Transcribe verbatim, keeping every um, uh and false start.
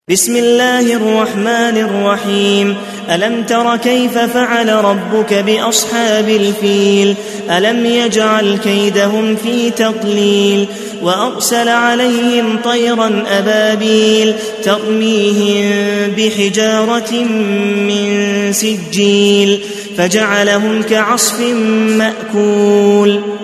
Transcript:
بسم الله الرحمن الرحيم. ألم تر كيف فعل ربك بأصحاب الفيل؟ ألم يجعل كيدهم في تضليل وأرسل عليهم طيرا أبابيل ترميهم بحجارة من سجيل فجعلهم كعصف مأكول.